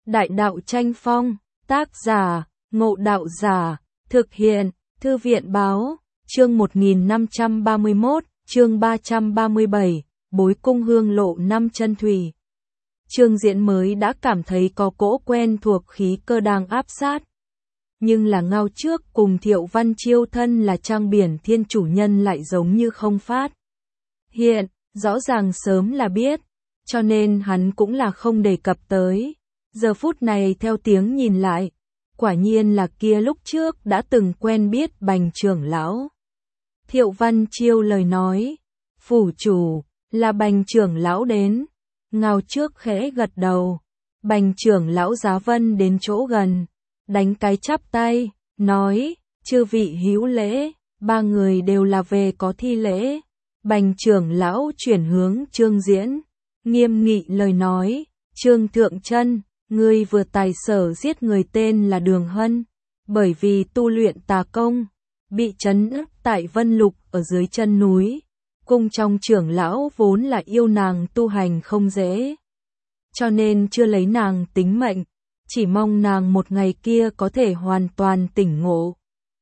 Đại đạo tranh phong, tác giả, Ngộ Đạo Giả, thực hiện, Thư viện báo, chương 1531, chương 337, Bối cung hương lộ năm chân thủy. Trương Diễn mới đã cảm thấy có cỗ quen thuộc khí cơ đang áp sát. Nhưng là Ngao Trước cùng Thiệu Văn Chiêu thân là Trang Biển Thiên chủ nhân lại giống như không phát hiện, rõ ràng sớm là biết, cho nên hắn cũng là không đề cập tới. Giờ phút này theo tiếng nhìn lại, quả nhiên là kia lúc trước đã từng quen biết Bành trưởng lão. Thiệu Văn Chiêu lời nói, phủ chủ, là Bành trưởng lão đến. Ngao Trước khẽ gật đầu, Bành trưởng lão giá vân đến chỗ gần, đánh cái chắp tay, nói, chư vị hữu lễ, ba người đều là về có thi lễ. Bành trưởng lão chuyển hướng Trương Diễn, nghiêm nghị lời nói, Trương Thượng Chân, ngươi vừa tài sở giết người tên là Đường Hân, bởi vì tu luyện tà công, bị trấn áp tại Vân Lục ở dưới chân núi. Cung trong trưởng lão vốn là yêu nàng tu hành không dễ, cho nên chưa lấy nàng tính mệnh, chỉ mong nàng một ngày kia có thể hoàn toàn tỉnh ngộ.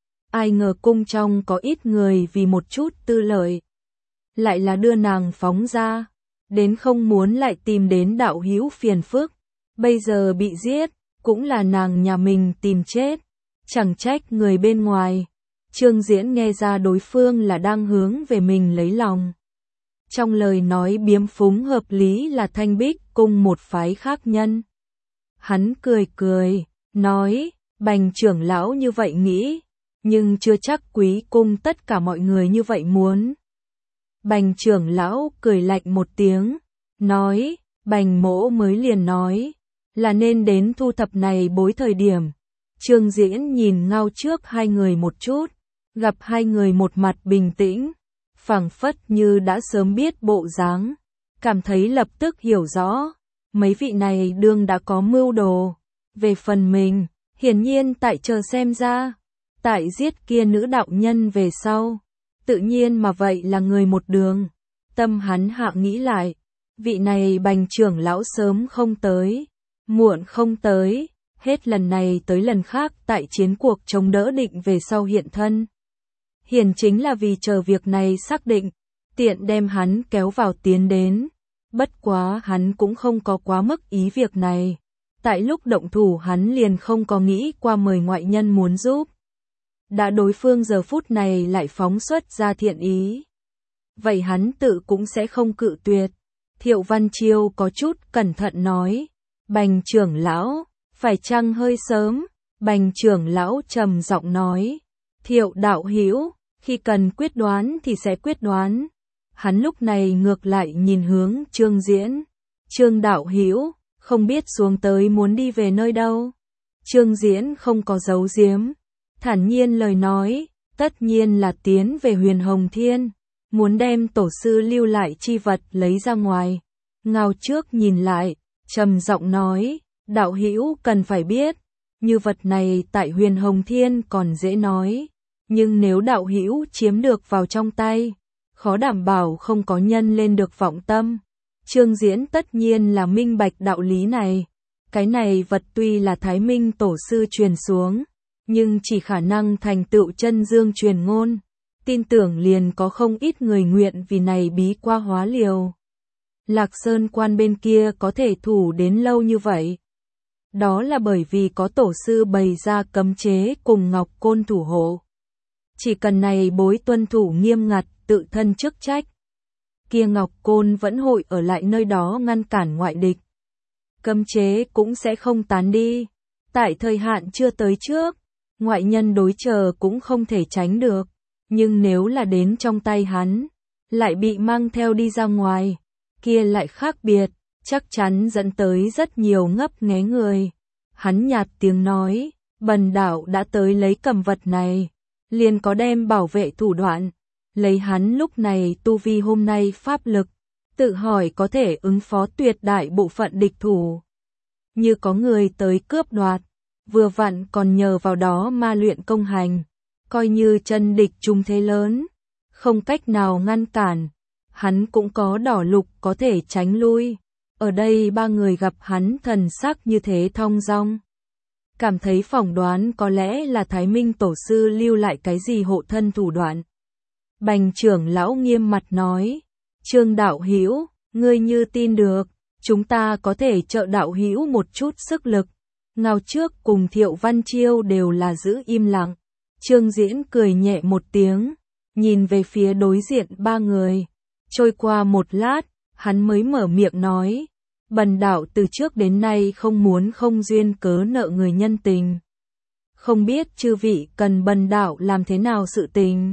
Ai ngờ cung trong có ít người vì một chút tư lợi, lại là đưa nàng phóng ra, đến không muốn lại tìm đến đạo hữu phiền phức, bây giờ bị giết, cũng là nàng nhà mình tìm chết, chẳng trách người bên ngoài. Trương Diễn nghe ra đối phương là đang hướng về mình lấy lòng. Trong lời nói biếm phúng hợp lý là Thanh Bích cung một phái khác nhân. Hắn cười cười, nói, Bành trưởng lão như vậy nghĩ, nhưng chưa chắc Quý cung tất cả mọi người như vậy muốn. Bành trưởng lão cười lạnh một tiếng, nói, Bành mỗ mới liền nói, là nên đến thu thập này bối thời điểm. Trương Diễn nhìn Ngao Trước hai người một chút, gặp hai người một mặt bình tĩnh, phảng phất như đã sớm biết bộ dáng, cảm thấy lập tức hiểu rõ, mấy vị này đương đã có mưu đồ. Về phần mình, hiển nhiên tại chờ xem ra, tại giết kia nữ đạo nhân về sau, tự nhiên mà vậy là người một đường. Tâm hắn hạ nghĩ lại, vị này Bành trưởng lão sớm không tới, muộn không tới, hết lần này tới lần khác tại chiến cuộc chống đỡ định về sau hiện thân. Hiển chính là vì chờ việc này xác định, tiện đem hắn kéo vào tiến đến. Bất quá hắn cũng không có quá mức ý việc này. Tại lúc động thủ hắn liền không có nghĩ qua mời ngoại nhân muốn giúp. Đã đối phương giờ phút này lại phóng xuất ra thiện ý, vậy hắn tự cũng sẽ không cự tuyệt. Thiệu Văn Chiêu có chút cẩn thận nói, Bành trưởng lão, phải chăng hơi sớm? Bành trưởng lão trầm giọng nói, Thiệu đạo hữu, khi cần quyết đoán thì sẽ quyết đoán. Hắn lúc này ngược lại nhìn hướng Trương Diễn, Trương đạo hữu, không biết xuống tới muốn đi về nơi đâu. Trương Diễn không có giấu giếm, thản nhiên lời nói, tất nhiên là tiến về Huyền Hồng Thiên, muốn đem tổ sư lưu lại chi vật lấy ra ngoài. Ngao Trước nhìn lại, trầm giọng nói, đạo hữu cần phải biết, như vật này tại Huyền Hồng Thiên còn dễ nói, nhưng nếu đạo hữu chiếm được vào trong tay, khó đảm bảo không có nhân lên được vọng tâm. Trương Diễn tất nhiên là minh bạch đạo lý này. Cái này vật tuy là Thái Minh tổ sư truyền xuống, nhưng chỉ khả năng thành tựu chân dương truyền ngôn. Tin tưởng liền có không ít người nguyện vì này bí qua hóa liều. Lạc Sơn quan bên kia có thể thủ đến lâu như vậy, đó là bởi vì có tổ sư bày ra cấm chế cùng Ngọc Côn thủ hộ. Chỉ cần này bối tuân thủ nghiêm ngặt tự thân chức trách, kia Ngọc Côn vẫn hội ở lại nơi đó ngăn cản ngoại địch. Cấm chế cũng sẽ không tán đi. Tại thời hạn chưa tới trước, ngoại nhân đối chờ cũng không thể tránh được. Nhưng nếu là đến trong tay hắn, lại bị mang theo đi ra ngoài, kia lại khác biệt, chắc chắn dẫn tới rất nhiều ngấp nghé người. Hắn nhạt tiếng nói, bần đạo đã tới lấy cầm vật này, liền có đem bảo vệ thủ đoạn. Lấy hắn lúc này tu vi hôm nay pháp lực, tự hỏi có thể ứng phó tuyệt đại bộ phận địch thủ. Như có người tới cướp đoạt, vừa vặn còn nhờ vào đó ma luyện công hành, coi như chân địch trung thế lớn, không cách nào ngăn cản, hắn cũng có đỏ lục có thể tránh lui. Ở đây ba người gặp hắn thần sắc như thế thong dong. Cảm thấy phỏng đoán có lẽ là Thái Minh tổ sư lưu lại cái gì hộ thân thủ đoạn. Bành trưởng lão nghiêm mặt nói, Trương đạo hữu, ngươi như tin được, chúng ta có thể trợ đạo hữu một chút sức lực. Ngao Trước cùng Thiệu Văn Chiêu đều là giữ im lặng. Trương Diễn cười nhẹ một tiếng, nhìn về phía đối diện ba người. Trôi qua một lát, hắn mới mở miệng nói, bần đạo từ trước đến nay không muốn không duyên cớ nợ người nhân tình. Không biết chư vị cần bần đạo làm thế nào sự tình.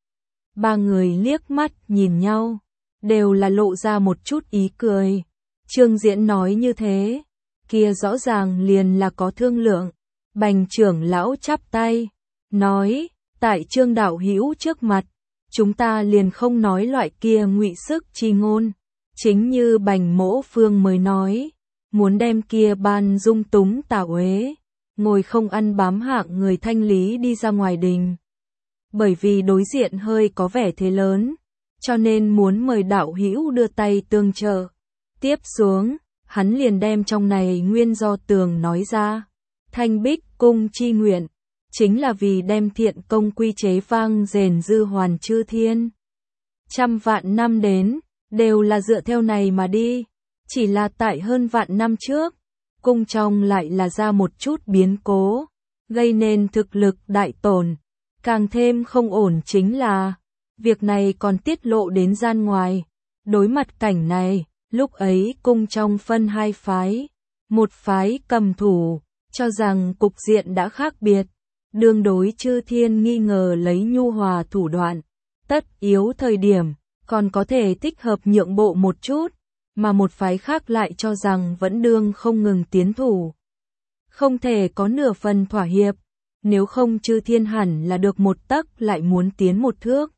Ba người liếc mắt nhìn nhau, đều là lộ ra một chút ý cười. Trương Diễn nói như thế, kia rõ ràng liền là có thương lượng. Bành trưởng lão chắp tay, nói, tại Trương đạo hữu trước mặt, chúng ta liền không nói loại kia ngụy sức chi ngôn. Chính như Bành Mỗ Phương mới nói, muốn đem kia ban dung túng tà uế, ngồi không ăn bám hạng người thanh lý đi ra ngoài đình. Bởi vì đối diện hơi có vẻ thế lớn, cho nên muốn mời đạo hữu đưa tay tương trợ. Tiếp xuống, hắn liền đem trong này nguyên do tường nói ra. Thanh Bích cung chi nguyện, chính là vì đem thiện công quy chế vang rền dư hoàn chư thiên. Trăm vạn năm đến, đều là dựa theo này mà đi. Chỉ là tại hơn vạn năm trước, cung trong lại là ra một chút biến cố, gây nên thực lực đại tổn. Càng thêm không ổn chính là, việc này còn tiết lộ đến gian ngoài. Đối mặt cảnh này, lúc ấy cung trong phân hai phái. Một phái cầm thủ, cho rằng cục diện đã khác biệt. Đương đối chư thiên nghi ngờ lấy nhu hòa thủ đoạn. Tất yếu thời điểm, còn có thể thích hợp nhượng bộ một chút. Mà một phái khác lại cho rằng vẫn đương không ngừng tiến thủ. Không thể có nửa phần thỏa hiệp. Nếu không chư thiên hẳn là được một tấc lại muốn tiến một thước.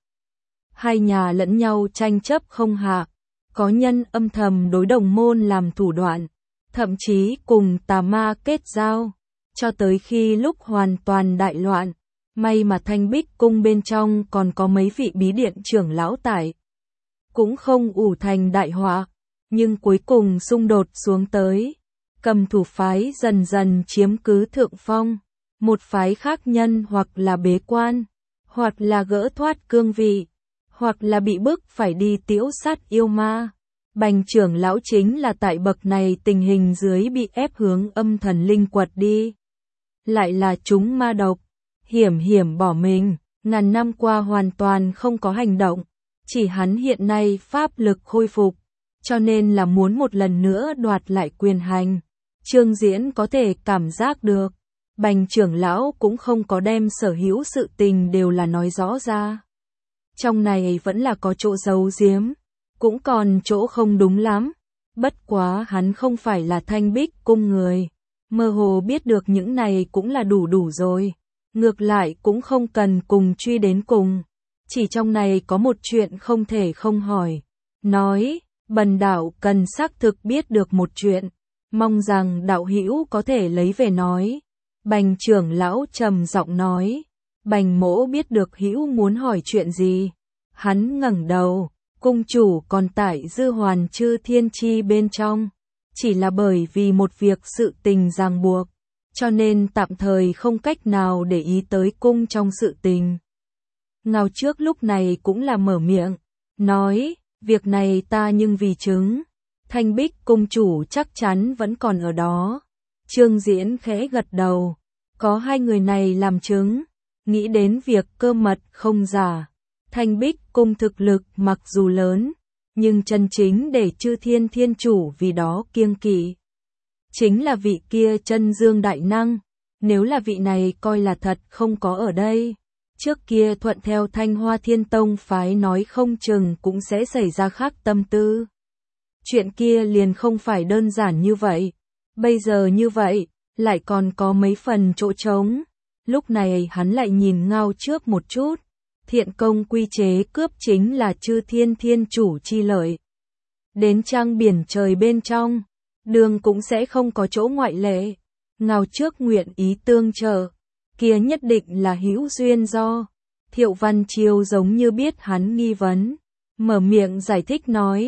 Hai nhà lẫn nhau tranh chấp không hạ, có nhân âm thầm đối đồng môn làm thủ đoạn, thậm chí cùng tà ma kết giao, cho tới khi lúc hoàn toàn đại loạn, may mà Thanh Bích cung bên trong còn có mấy vị bí điện trưởng lão tại. Cũng không ủ thành đại họa, nhưng cuối cùng xung đột xuống tới, cầm thủ phái dần dần chiếm cứ thượng phong. Một phái khác nhân hoặc là bế quan, hoặc là gỡ thoát cương vị, hoặc là bị bức phải đi tiễu sát yêu ma. Bành trưởng lão chính là tại bậc này tình hình dưới bị ép hướng âm thần linh quật đi. Lại là chúng ma độc, hiểm bỏ mình, ngàn năm qua hoàn toàn không có hành động. Chỉ hắn hiện nay pháp lực khôi phục, cho nên là muốn một lần nữa đoạt lại quyền hành. Trương Diễn có thể cảm giác được. Bành trưởng lão cũng không có đem sở hữu sự tình đều là nói rõ ra. Trong này vẫn là có chỗ giấu giếm, cũng còn chỗ không đúng lắm. Bất quá hắn không phải là Thanh Bích cung người, mơ hồ biết được những này cũng là đủ rồi. Ngược lại cũng không cần cùng truy đến cùng. Chỉ trong này có một chuyện không thể không hỏi. Nói, bần đạo cần xác thực biết được một chuyện, mong rằng đạo hữu có thể lấy về nói. Bành trưởng lão trầm giọng nói, Bành Mỗ biết được hữu muốn hỏi chuyện gì. Hắn ngẩng đầu, cung chủ còn tại dư hoàn chư thiên chi bên trong. Chỉ là bởi vì một việc sự tình ràng buộc, cho nên tạm thời không cách nào để ý tới cung trong sự tình. Ngao Trước lúc này cũng là mở miệng, nói, việc này ta nhưng vì chứng, Thanh Bích cung chủ chắc chắn vẫn còn ở đó. Trương Diễn khẽ gật đầu, có hai người này làm chứng, nghĩ đến việc cơ mật không giả. Thanh Bích cung thực lực mặc dù lớn, nhưng chân chính để chư thiên thiên chủ vì đó kiêng kỵ. Chính là vị kia chân dương đại năng, nếu là vị này coi là thật không có ở đây. Trước kia thuận theo Thanh Hoa Thiên Tông phái nói không chừng cũng sẽ xảy ra khác tâm tư. Chuyện kia liền không phải đơn giản như vậy. Bây giờ như vậy, lại còn có mấy phần chỗ trống. Lúc này hắn lại nhìn Ngao Trước một chút. Thiện công quy chế cướp chính là chư thiên thiên chủ chi lợi. Đến trang biển trời bên trong, đường cũng sẽ không có chỗ ngoại lệ. Ngao Trước nguyện ý tương trợ, kia nhất định là hữu duyên do. Thiệu Văn Chiêu giống như biết hắn nghi vấn, mở miệng giải thích nói,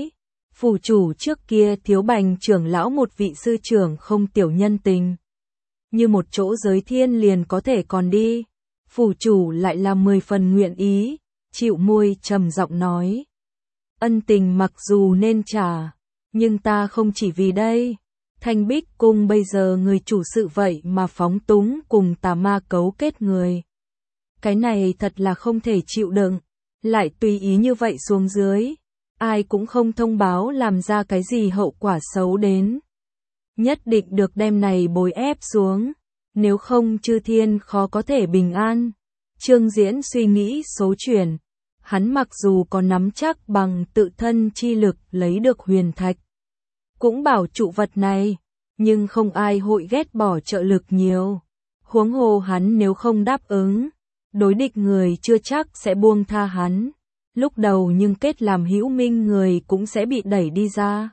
Phủ chủ trước kia thiếu Bành trưởng lão một vị sư trưởng không tiểu nhân tình. Như một chỗ giới thiên liền có thể còn đi. Phủ chủ lại là 10 phần nguyện ý, chịu môi trầm giọng nói. Ân tình mặc dù nên trả, nhưng ta không chỉ vì đây. Thanh Bích Cung bây giờ người chủ sự vậy mà phóng túng cùng tà ma cấu kết người. Cái này thật là không thể chịu đựng, lại tùy ý như vậy xuống dưới. Ai cũng không thông báo làm ra cái gì hậu quả xấu đến. Nhất định được đem này bồi ép xuống, nếu không chư thiên khó có thể bình an. Trương Diễn suy nghĩ số chuyển, hắn mặc dù có nắm chắc bằng tự thân chi lực lấy được huyền thạch, cũng bảo trụ vật này, nhưng không ai hội ghét bỏ trợ lực nhiều. Huống hồ hắn nếu không đáp ứng, đối địch người chưa chắc sẽ buông tha hắn. Lúc đầu nhưng kết làm hữu minh người cũng sẽ bị đẩy đi ra.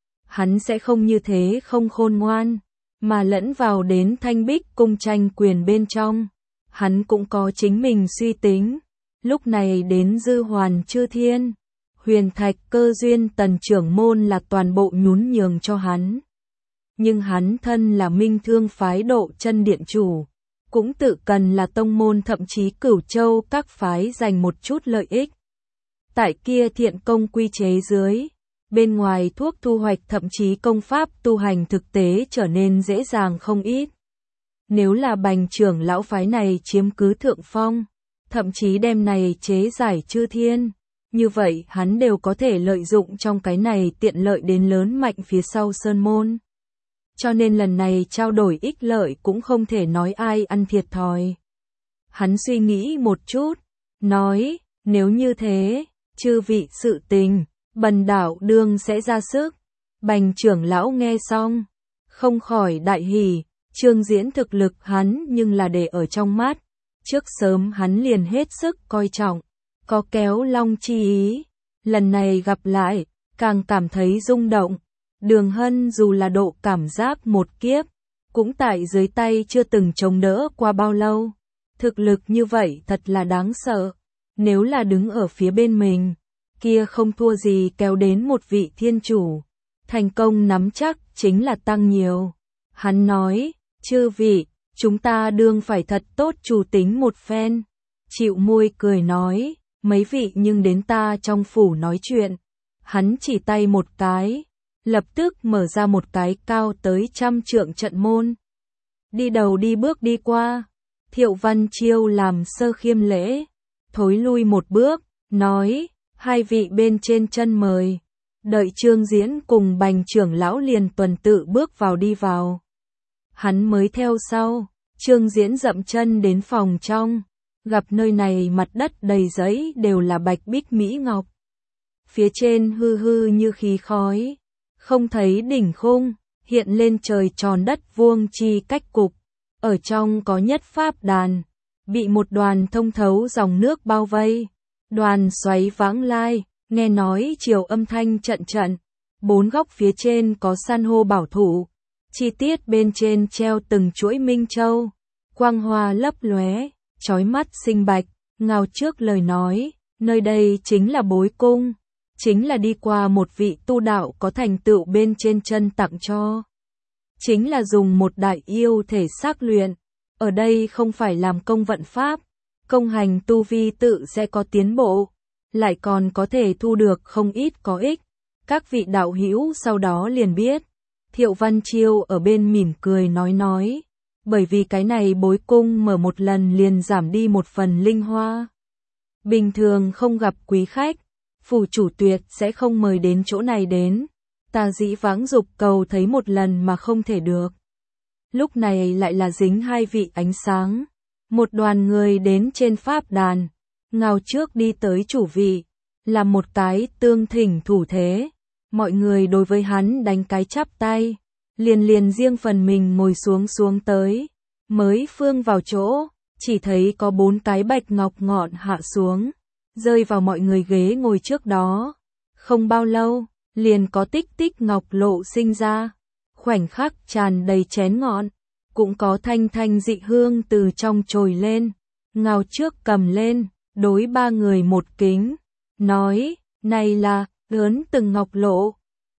Hắn sẽ không như thế không khôn ngoan, mà lẫn vào đến Thanh Bích Cung tranh quyền bên trong. Hắn cũng có chính mình suy tính. Lúc này đến dư hoàn chư thiên, huyền thạch cơ duyên tần trưởng môn là toàn bộ nhún nhường cho hắn. Nhưng hắn thân là Minh Thương phái Độ Chân điện chủ, cũng tự cần là tông môn thậm chí Cửu Châu các phái giành một chút lợi ích. Tại kia thiện công quy chế dưới, bên ngoài thuốc thu hoạch thậm chí công pháp tu hành thực tế trở nên dễ dàng không ít. Nếu là Bành trưởng lão phái này chiếm cứ thượng phong, thậm chí đem này chế giải chư thiên, như vậy hắn đều có thể lợi dụng trong cái này tiện lợi đến lớn mạnh phía sau sơn môn. Cho nên lần này trao đổi ích lợi cũng không thể nói ai ăn thiệt thòi. Hắn suy nghĩ một chút, nói, nếu như thế, chư vị sự tình, bần đạo đương sẽ ra sức. Bành trưởng lão nghe xong, không khỏi đại hỉ. Trương Diễn thực lực hắn nhưng là để ở trong mắt. Trước sớm hắn liền hết sức coi trọng, có kéo long chi ý. Lần này gặp lại, càng cảm thấy rung động. Đường Hân dù là độ cảm giác một kiếp, cũng tại dưới tay chưa từng chống đỡ qua bao lâu. Thực lực như vậy thật là đáng sợ. Nếu là đứng ở phía bên mình, kia không thua gì kéo đến một vị thiên chủ. Thành công nắm chắc chính là tăng nhiều. Hắn nói, chư vị, chúng ta đương phải thật tốt chủ tính một phen. Chịu môi cười nói, mấy vị nhưng đến ta trong phủ nói chuyện. Hắn chỉ tay một cái, lập tức mở ra một cái cao tới 100 trượng trận môn. Đi đầu đi bước đi qua, Thiệu Văn Chiêu làm sơ khiêm lễ, thối lui một bước, nói, hai vị bên trên chân mời. Đợi Trương Diễn cùng Bành trưởng lão liền tuần tự bước vào đi vào. Hắn mới theo sau, Trương Diễn dậm chân đến phòng trong, gặp nơi này mặt đất đầy giấy đều là bạch bích mỹ ngọc. Phía trên hư hư như khí khói, không thấy đỉnh khung, hiện lên trời tròn đất vuông chi cách cục. Ở trong có nhất pháp đàn, bị một đoàn thông thấu dòng nước bao vây. Đoàn xoáy vãng lai, nghe nói chiều âm thanh trận trận. Bốn góc phía trên có san hô bảo thủ. Chi tiết bên trên treo từng chuỗi minh châu, quang hoa lấp lóe, chói mắt xinh bạch, ngào trước lời nói, nơi đây chính là bối cung, chính là đi qua một vị tu đạo có thành tựu bên trên chân tặng cho. Chính là dùng một đại yêu thể xác luyện, ở đây không phải làm công vận pháp, công hành tu vi tự sẽ có tiến bộ, lại còn có thể thu được không ít có ích. Các vị đạo hữu sau đó liền biết. Thiệu Văn Chiêu ở bên mỉm cười nói, bởi vì cái này bối cung mở một lần liền giảm đi một phần linh hoa. Bình thường không gặp quý khách, phủ chủ tuyệt sẽ không mời đến chỗ này đến, ta dĩ vãng dục cầu thấy một lần mà không thể được. Lúc này lại là dính hai vị ánh sáng, một đoàn người đến trên pháp đàn, ngào trước đi tới chủ vị, làm một cái tương thỉnh thủ thế. Mọi người đối với hắn đánh cái chắp tay, liền riêng phần mình ngồi xuống tới, mới phương vào chỗ, chỉ thấy có 4 cái bạch ngọc ngọn hạ xuống, rơi vào mọi người ghế ngồi trước đó. Không bao lâu, liền có tích tích ngọc lộ sinh ra, khoảnh khắc tràn đầy chén ngọn, cũng có thanh thanh dị hương từ trong trồi lên, ngào trước cầm lên, đối 3 người một kính, nói, này là lớn từng ngọc lộ,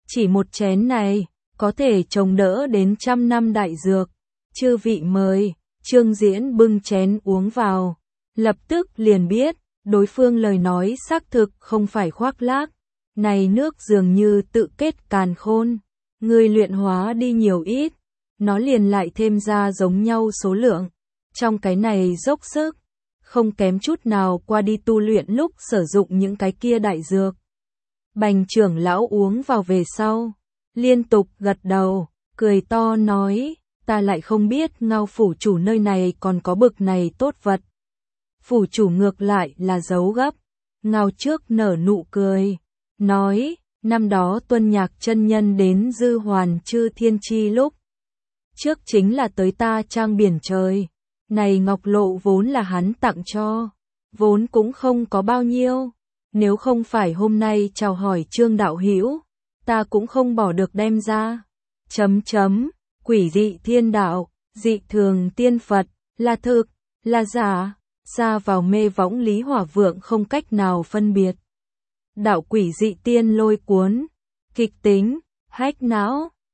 Chỉ một chén này, có thể chống đỡ đến 100 năm đại dược. Chư vị mời, Trương Diễn bưng chén uống vào. Lập tức liền biết, đối phương lời nói xác thực không phải khoác lác. Này nước dường như tự kết càn khôn. Người luyện hóa đi nhiều ít, nó liền lại thêm ra giống nhau số lượng. Trong cái này dốc sức, không kém chút nào qua đi tu luyện lúc sử dụng những cái kia đại dược. Bành trưởng lão uống vào về sau, liên tục gật đầu, cười to nói, ta lại không biết Ngao phủ chủ nơi này còn có bực này tốt vật. Phủ chủ ngược lại là giấu gấp, Ngao trước nở nụ cười, nói, năm đó Tuân Nhạc chân nhân đến Dư Hoàn Chư Thiên Chi lúc trước chính là tới ta trang biển trời. Này ngọc lộ vốn là hắn tặng cho, vốn cũng không có bao nhiêu. Nếu không phải hôm nay chào hỏi Trương đạo hữu, ta cũng không bỏ được đem ra. Quỷ dị thiên đạo, dị thường tiên Phật, là thực, là giả, ra vào mê võng Lý Hỏa Vượng không cách nào phân biệt. Đạo quỷ dị tiên lôi cuốn, kịch tính, hách não.